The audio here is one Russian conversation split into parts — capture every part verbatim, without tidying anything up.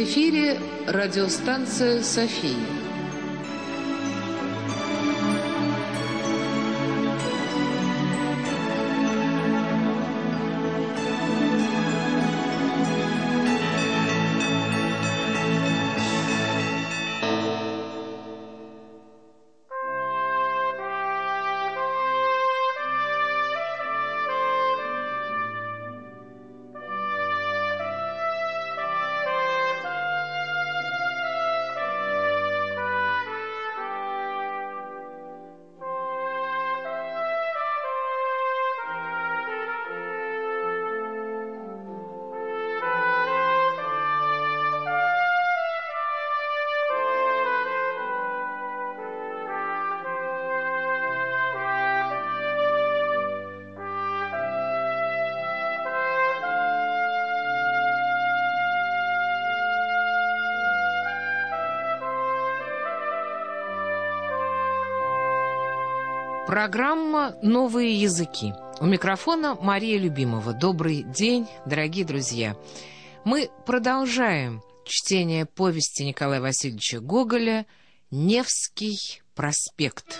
В эфире радиостанция «София». Программа «Новые языки». У микрофона Мария Любимова. Добрый день, дорогие друзья. Мы продолжаем чтение повести Николая Васильевича Гоголя «Невский проспект».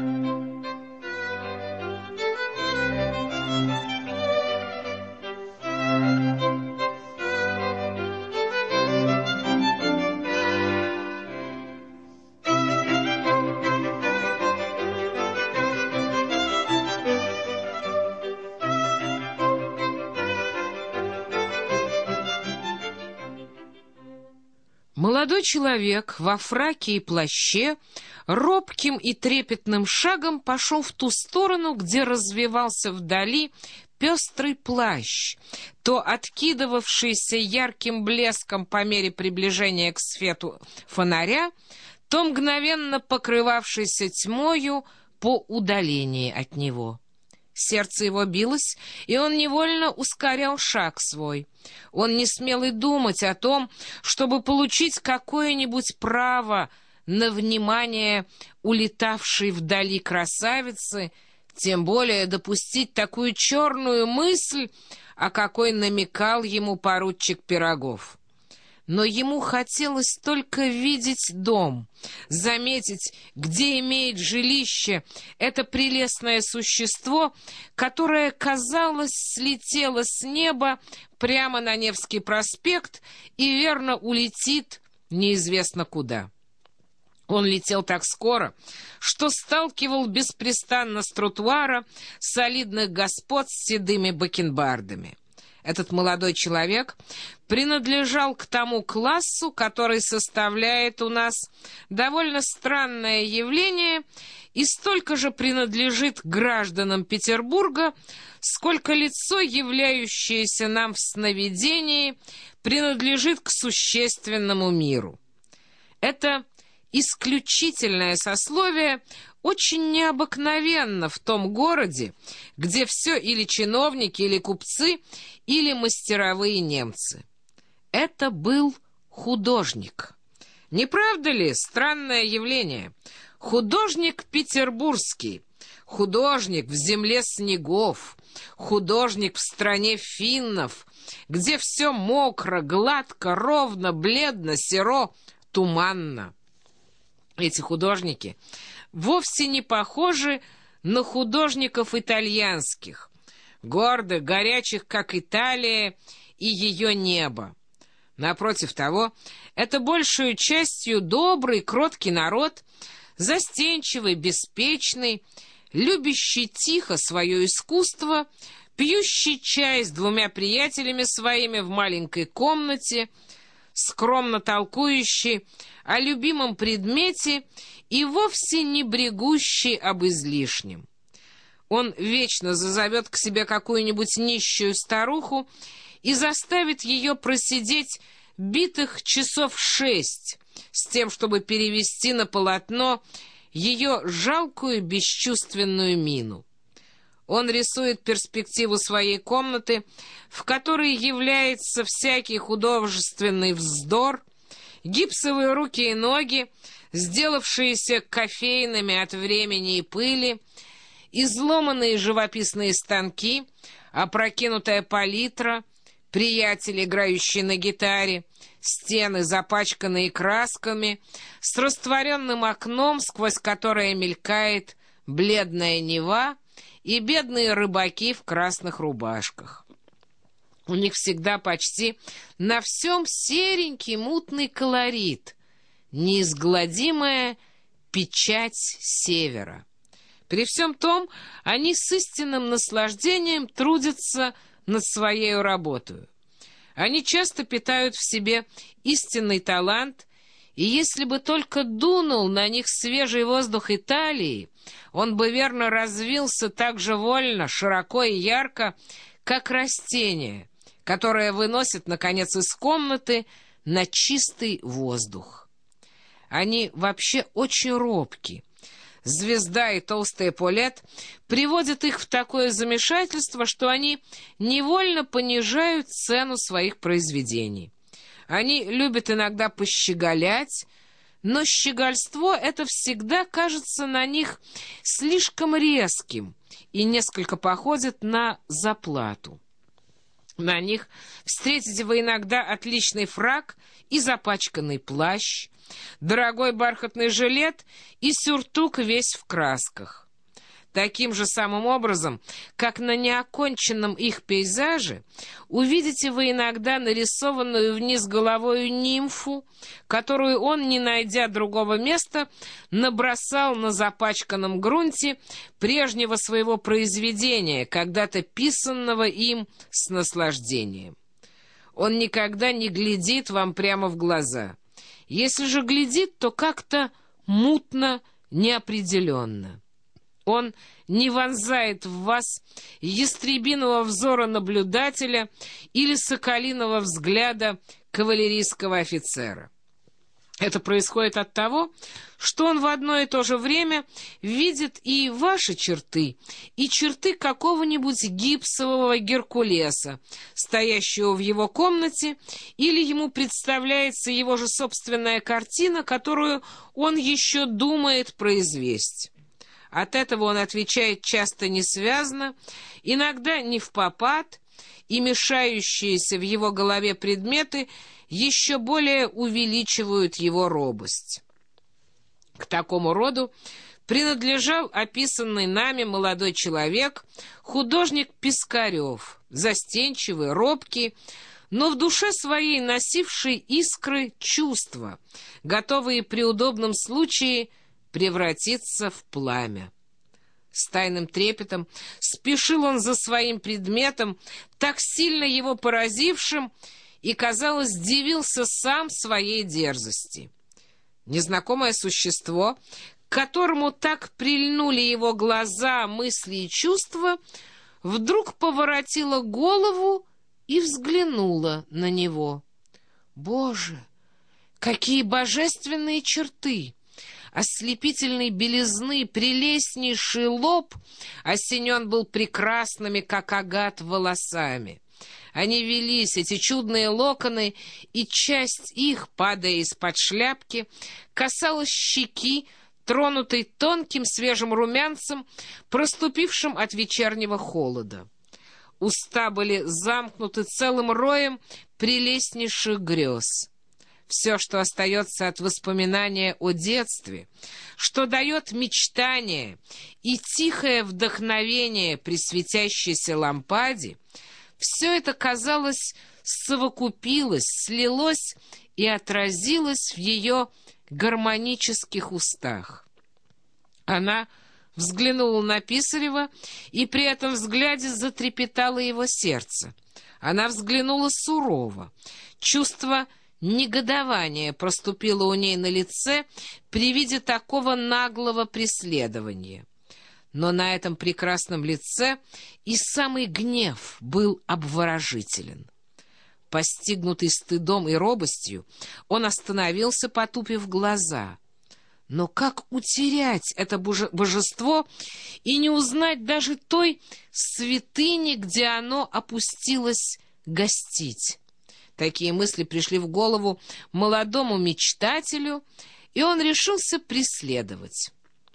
Молодой человек во фраке и плаще робким и трепетным шагом пошел в ту сторону, где развевался вдали пестрый плащ, то откидывавшийся ярким блеском по мере приближения к свету фонаря, то мгновенно покрывавшийся тьмою по удалении от него. Сердце его билось, и он невольно ускорял шаг свой. Он не смел и думать о том, чтобы получить какое-нибудь право на внимание улетавшей вдали красавицы, тем более допустить такую черную мысль, о какой намекал ему поручик Пирогов. Но ему хотелось только видеть дом, заметить, где имеет жилище это прелестное существо, которое, казалось, слетело с неба прямо на Невский проспект и верно улетит неизвестно куда. Он летел так скоро, что сталкивал беспрестанно с тротуара солидных господ с седыми бакенбардами. Этот молодой человек принадлежал к тому классу, который составляет у нас довольно странное явление и столько же принадлежит гражданам Петербурга, сколько лицо, являющееся нам в сновидении, принадлежит к существенному миру. Это исключительное сословие очень необыкновенно в том городе, где все или чиновники, или купцы, или мастеровые немцы. Это был художник. Не правда ли странное явление? Художник петербургский, художник в земле снегов, художник в стране финнов, где все мокро, гладко, ровно, бледно, серо, туманно. Эти художники вовсе не похожи на художников итальянских, гордых, горячих, как Италия и ее небо. Напротив того, это большую частью добрый, кроткий народ, застенчивый, беспечный, любящий тихо свое искусство, пьющий чай с двумя приятелями своими в маленькой комнате, скромно толкующий о любимом предмете и вовсе не брегущий об излишнем. Он вечно зазовет к себе какую-нибудь нищую старуху и заставит ее просидеть битых часов шесть с тем, чтобы перевести на полотно ее жалкую бесчувственную мину. Он рисует перспективу своей комнаты, в которой является всякий художественный вздор, гипсовые руки и ноги, сделавшиеся кофейными от времени и пыли, изломанные живописные станки, опрокинутая палитра, приятель, играющий на гитаре, стены, запачканные красками, с растворенным окном, сквозь которое мелькает бледная Нева, и бедные рыбаки в красных рубашках. У них всегда почти на всем серенький мутный колорит, неизгладимая печать севера. При всем том, они с истинным наслаждением трудятся над своей работой. Они часто питают в себе истинный талант, и если бы только дунул на них свежий воздух Италии, он бы верно развился так же вольно, широко и ярко, как растение, которое выносит, наконец, из комнаты на чистый воздух. Они вообще очень робки. Звезда и толстая Полет приводят их в такое замешательство, что они невольно понижают цену своих произведений. Они любят иногда пощеголять, но щегольство это всегда кажется на них слишком резким и несколько походит на заплату. На них встретите вы иногда отличный фрак и запачканный плащ, дорогой бархатный жилет и сюртук весь в красках. Таким же самым образом, как на неоконченном их пейзаже, увидите вы иногда нарисованную вниз головою нимфу, которую он, не найдя другого места, набросал на запачканном грунте прежнего своего произведения, когда-то писанного им с наслаждением. Он никогда не глядит вам прямо в глаза. Если же глядит, то как-то мутно, неопределенно. Он не вонзает в вас ястребиного взора наблюдателя или соколиного взгляда кавалерийского офицера. Это происходит от того, что он в одно и то же время видит и ваши черты, и черты какого-нибудь гипсового Геркулеса, стоящего в его комнате, или ему представляется его же собственная картина, которую он еще думает произвести. От этого он отвечает часто несвязно, иногда невпопад, и мешающиеся в его голове предметы еще более увеличивают его робость. К такому роду принадлежал описанный нами молодой человек, художник Пискарев, застенчивый, робкий, но в душе своей носивший искры чувства, готовые при удобном случае превратиться в пламя. С тайным трепетом спешил он за своим предметом, так сильно его поразившим, и, казалось, дивился сам своей дерзости. Незнакомое существо, к которому так прильнули его глаза, мысли и чувства, вдруг поворотило голову и взглянуло на него. Боже, какие божественные черты! Ослепительной белизны прелестнейший лоб осенен был прекрасными, как агат, волосами. Они велись, эти чудные локоны, и часть их, падая из-под шляпки, касалась щеки, тронутой тонким свежим румянцем, проступившим от вечернего холода. Уста были замкнуты целым роем прелестнейших грез. Все, что остается от воспоминания о детстве, что дает мечтание и тихое вдохновение при светящейся лампаде, все это, казалось, совокупилось, слилось и отразилось в ее гармонических устах. Она взглянула на Писарева, и при этом взгляде затрепетало его сердце. Она взглянула сурово. Чувство негодование проступило у ней на лице при виде такого наглого преследования. Но на этом прекрасном лице и самый гнев был обворожителен. Постигнутый стыдом и робостью, он остановился, потупив глаза. Но как утерять это божество и не узнать даже той святыни, где оно опустилось гостить? Такие мысли пришли в голову молодому мечтателю, и он решился преследовать.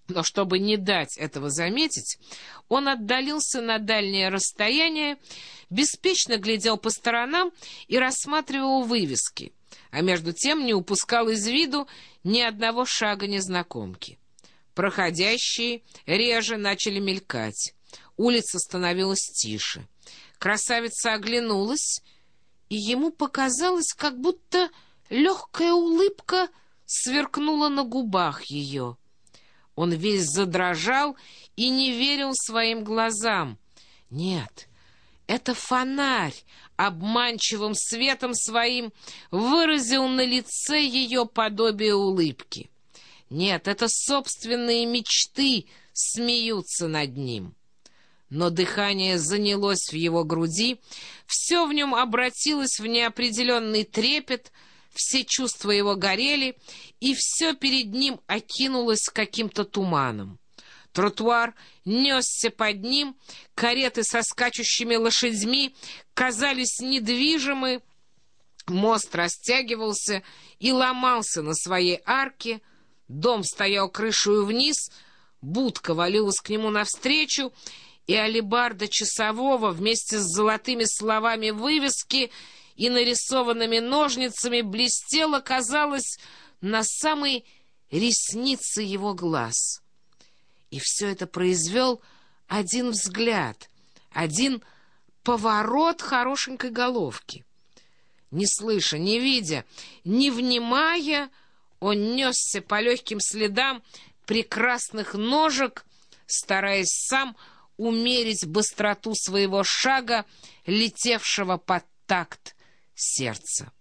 Но чтобы не дать этого заметить, он отдалился на дальнее расстояние, беспечно глядел по сторонам и рассматривал вывески, а между тем не упускал из виду ни одного шага незнакомки. Проходящие реже начали мелькать, улица становилась тише. Красавица оглянулась, и ему показалось, как будто легкая улыбка сверкнула на губах ее. Он весь задрожал и не верил своим глазам. Нет, это фонарь обманчивым светом своим выразил на лице ее подобие улыбки. Нет, это собственные мечты смеются над ним. Но дыхание занялось в его груди, все в нем обратилось в неопределенный трепет, все чувства его горели, и все перед ним окинулось каким-то туманом. Тротуар несся под ним, кареты со скачущими лошадьми казались недвижимы, мост растягивался и ломался на своей арке, дом стоял крышею вниз, будка валилась к нему навстречу, и алебарда часового вместе с золотыми словами вывески и нарисованными ножницами блестела, казалось, на самой реснице его глаз. И все это произвел один взгляд, один поворот хорошенькой головки. Не слыша, не видя, не внимая, он несся по легким следам прекрасных ножек, стараясь сам умерить быстроту своего шага, летевшего под такт сердца.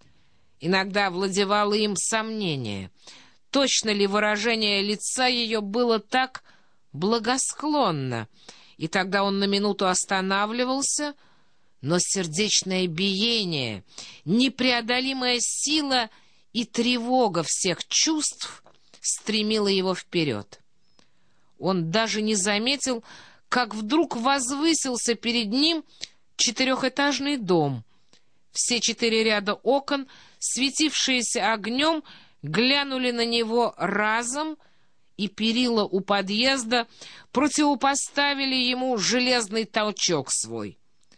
Иногда владевало им сомнение, точно ли выражение лица ее было так благосклонно, и тогда он на минуту останавливался, но сердечное биение, непреодолимая сила и тревога всех чувств стремила его вперед. Он даже не заметил, как вдруг возвысился перед ним четырехэтажный дом. Все четыре ряда окон, светившиеся огнем, глянули на него разом, и перила у подъезда противопоставили ему железный толчок свой.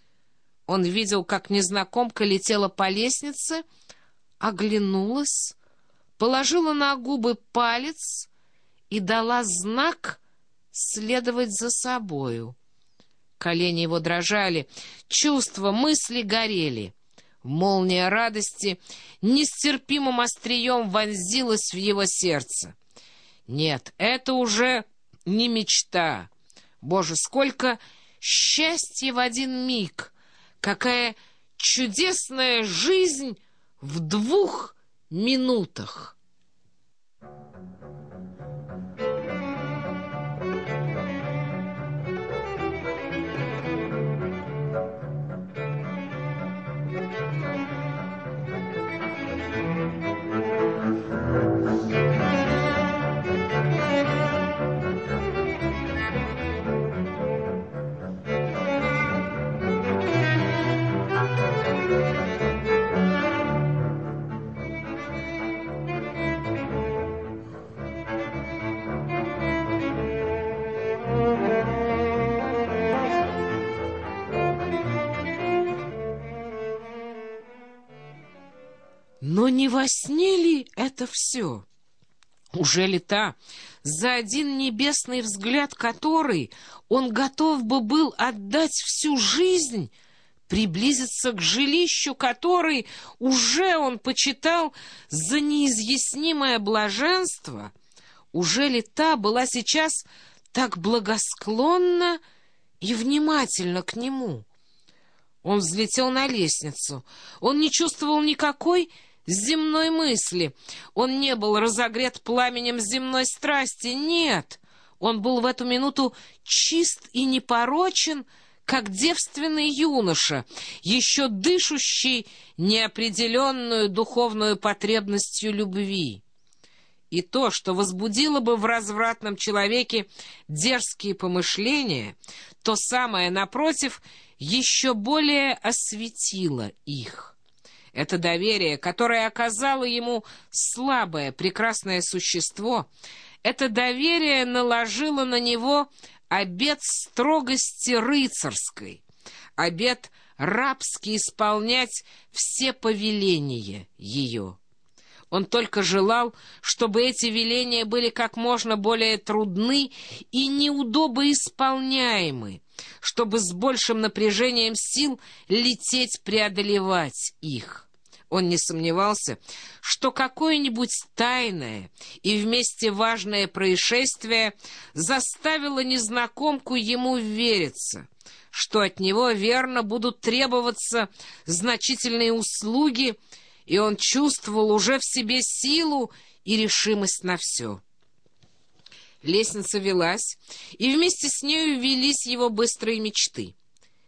Он видел, как незнакомка летела по лестнице, оглянулась, положила на губы палец и дала знак следовать за собою. Колени его дрожали, чувства, мысли горели. Молния радости нестерпимым острием вонзилась в его сердце. Нет, это уже не мечта. Боже, сколько счастья в один миг! Какая чудесная жизнь в двух минутах! Но не во сне ли это все? Уже ли та, за один небесный взгляд которой он готов бы был отдать всю жизнь, приблизиться к жилищу, который уже он почитал за неизъяснимое блаженство? Уже ли та была сейчас так благосклонна и внимательна к нему? Он взлетел на лестницу. Он не чувствовал никакой земной мысли. Он не был разогрет пламенем земной страсти. Нет, он был в эту минуту чист и непорочен, как девственный юноша, еще дышащий неопределенную духовную потребностью любви. И то, что возбудило бы в развратном человеке дерзкие помышления, то самое, напротив, еще более осветило их. Это доверие, которое оказало ему слабое, прекрасное существо, это доверие наложило на него обет строгости рыцарской, обет рабски исполнять все повеления ее. Он только желал, чтобы эти веления были как можно более трудны и неудобоисполняемы, чтобы с большим напряжением сил лететь преодолевать их. Он не сомневался, что какое-нибудь тайное и вместе важное происшествие заставило незнакомку ему вериться, что от него верно будут требоваться значительные услуги, и он чувствовал уже в себе силу и решимость на все. Лестница велась, и вместе с нею велись его быстрые мечты.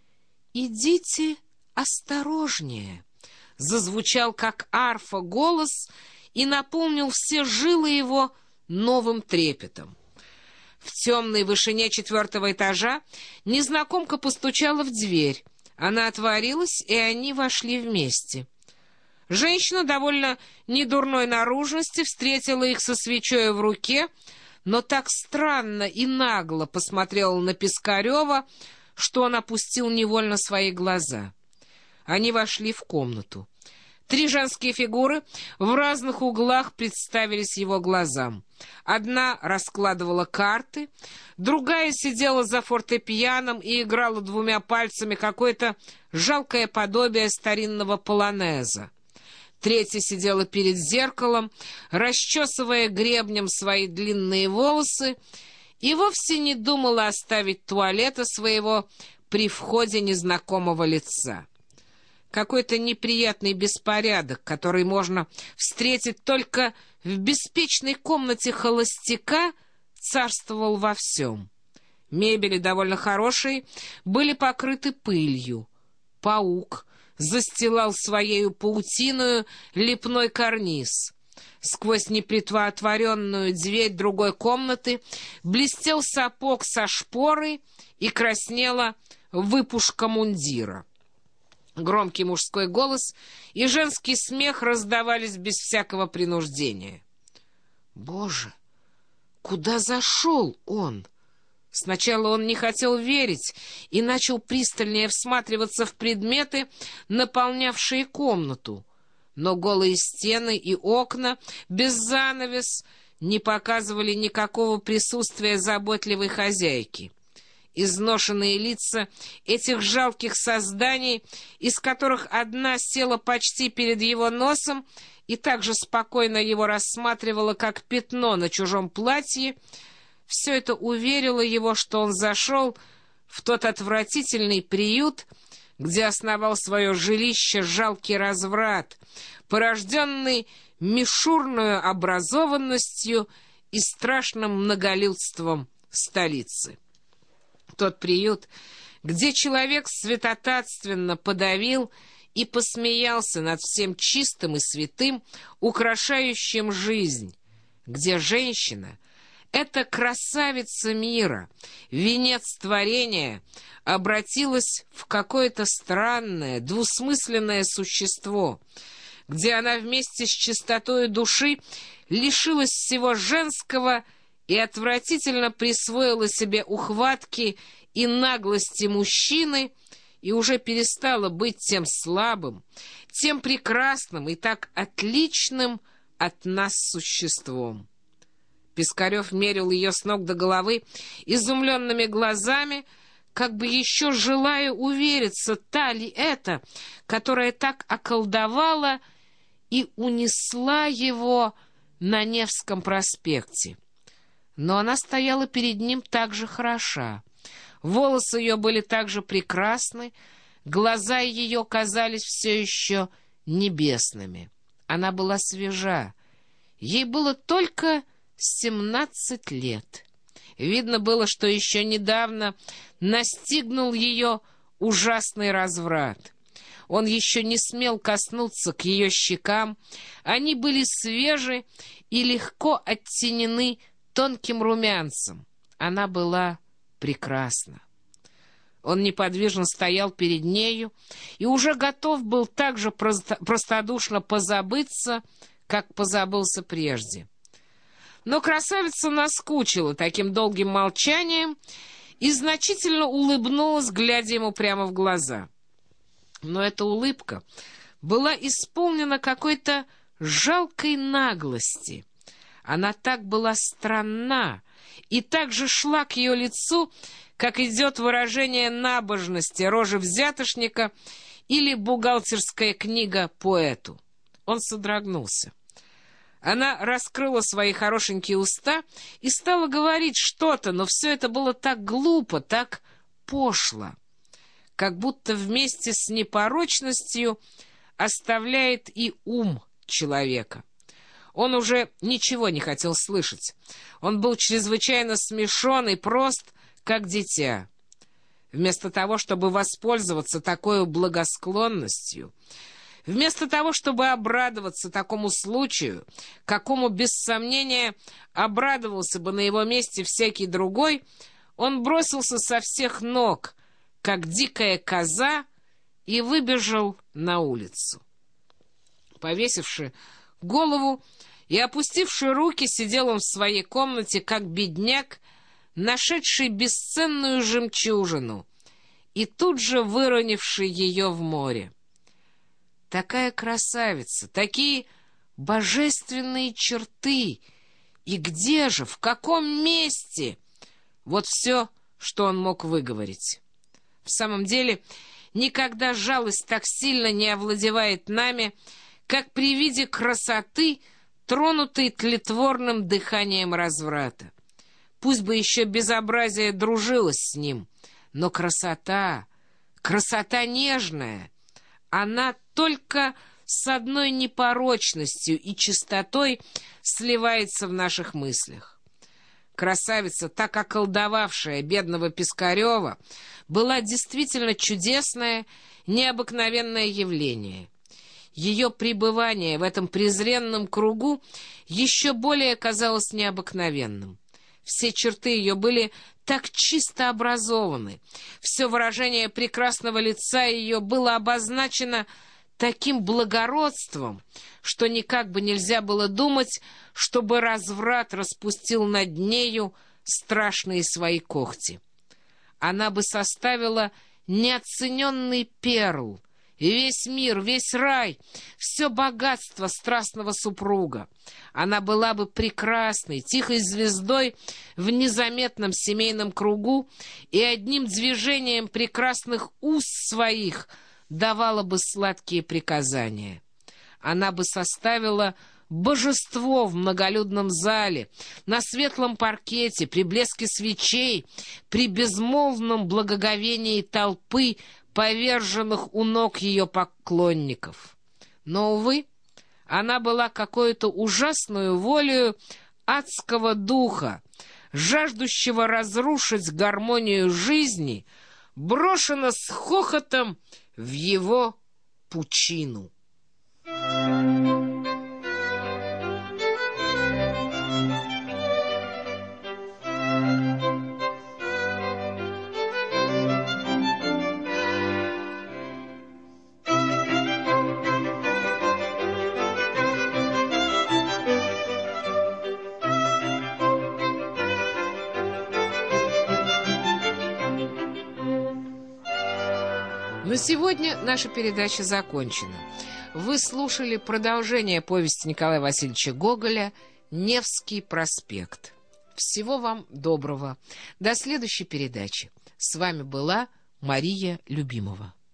«Идите осторожнее», — зазвучал как арфа голос и наполнил все жилы его новым трепетом. В темной вышине четвертого этажа незнакомка постучала в дверь. Она отворилась, и они вошли вместе. Женщина довольно недурной наружности встретила их со свечой в руке, но так странно и нагло посмотрела на Пискарева, что он опустил невольно свои глаза. Они вошли в комнату. Три женские фигуры в разных углах представились его глазам. Одна раскладывала карты, другая сидела за фортепианом и играла двумя пальцами какое-то жалкое подобие старинного полонеза. Третья сидела перед зеркалом, расчесывая гребнем свои длинные волосы, и вовсе не думала оставить туалета своего при входе незнакомого лица. Какой-то неприятный беспорядок, который можно встретить только в беспечной комнате холостяка, царствовал во всем. Мебели, довольно хорошие, были покрыты пылью. Паук застилал своею паутиною лепной карниз. Сквозь непритворенную дверь другой комнаты блестел сапог со шпорой и краснела выпушка мундира. Громкий мужской голос и женский смех раздавались без всякого принуждения. «Боже, куда зашел он?» Сначала он не хотел верить и начал пристальнее всматриваться в предметы, наполнявшие комнату. Но голые стены и окна без занавес не показывали никакого присутствия заботливой хозяйки. Изношенные лица этих жалких созданий, из которых одна села почти перед его носом и также спокойно его рассматривала, как пятно на чужом платье, все это уверило его, что он зашел в тот отвратительный приют, где основал свое жилище жалкий разврат, порожденный мишурную образованностью и страшным многолюдством столицы. Тот приют, где человек святотатственно подавил и посмеялся над всем чистым и святым, украшающим жизнь, где женщина — эта красавица мира, венец творения, обратилась в какое-то странное, двусмысленное существо, где она вместе с чистотой души лишилась всего женского и отвратительно присвоила себе ухватки и наглости мужчины и уже перестала быть тем слабым, тем прекрасным и так отличным от нас существом. Пискарев мерил ее с ног до головы изумленными глазами, как бы еще желая увериться, та ли это, которая так околдовала и унесла его на Невском проспекте. Но она стояла перед ним так же хороша. Волосы ее были так же прекрасны, глаза ее казались все еще небесными. Она была свежа. Ей было только семнадцать лет. Видно было, что еще недавно настигнул ее ужасный разврат. Он еще не смел коснуться к ее щекам. Они были свежи и легко оттенены тонким румянцем. Она была прекрасна. Он неподвижно стоял перед нею и уже готов был так же просто, простодушно позабыться, как позабылся прежде. Но красавица наскучила таким долгим молчанием и значительно улыбнулась, глядя ему прямо в глаза. Но эта улыбка была исполнена какой-то жалкой наглости. Она так была странна и так же шла к ее лицу, как идет выражение набожности рожи взятошника или бухгалтерская книга поэту. Он содрогнулся. Она раскрыла свои хорошенькие уста и стала говорить что-то, но все это было так глупо, так пошло, как будто вместе с непорочностью оставляет и ум человека. Он уже ничего не хотел слышать. Он был чрезвычайно смешон и прост, как дитя. Вместо того, чтобы воспользоваться такой благосклонностью, вместо того, чтобы обрадоваться такому случаю, какому, без сомнения, обрадовался бы на его месте всякий другой, он бросился со всех ног, как дикая коза, и выбежал на улицу. Повесивши голову и опустивши руки, сидел он в своей комнате, как бедняк, нашедший бесценную жемчужину и тут же выронивший ее в море. Такая красавица, такие божественные черты! И где же, в каком месте? Вот все, что он мог выговорить. В самом деле, никогда жалость так сильно не овладевает нами, как при виде красоты, тронутой тлетворным дыханием разврата. Пусть бы еще безобразие дружилось с ним, но красота, красота нежная, она только с одной непорочностью и чистотой сливается в наших мыслях. Красавица, так околдовавшая бедного Пискарева, была действительно чудесное, необыкновенное явление. Ее пребывание в этом презренном кругу еще более казалось необыкновенным. Все черты ее были так чисто образованы, все выражение прекрасного лица ее было обозначено таким благородством, что никак бы нельзя было думать, чтобы разврат распустил над нею страшные свои когти. Она бы составила неоцененный перл, и весь мир, весь рай, все богатство страстного супруга. Она была бы прекрасной, тихой звездой в незаметном семейном кругу и одним движением прекрасных уст своих давала бы сладкие приказания. Она бы составила божество в многолюдном зале, на светлом паркете, при блеске свечей, при безмолвном благоговении толпы, поверженных у ног ее поклонников. Но, увы, она была какой-то ужасную волею адского духа, жаждущего разрушить гармонию жизни, брошена с хохотом в его пучину. На сегодня наша передача закончена. Вы слушали продолжение повести Николая Васильевича Гоголя «Невский проспект». Всего вам доброго. До следующей передачи. С вами была Мария Любимова.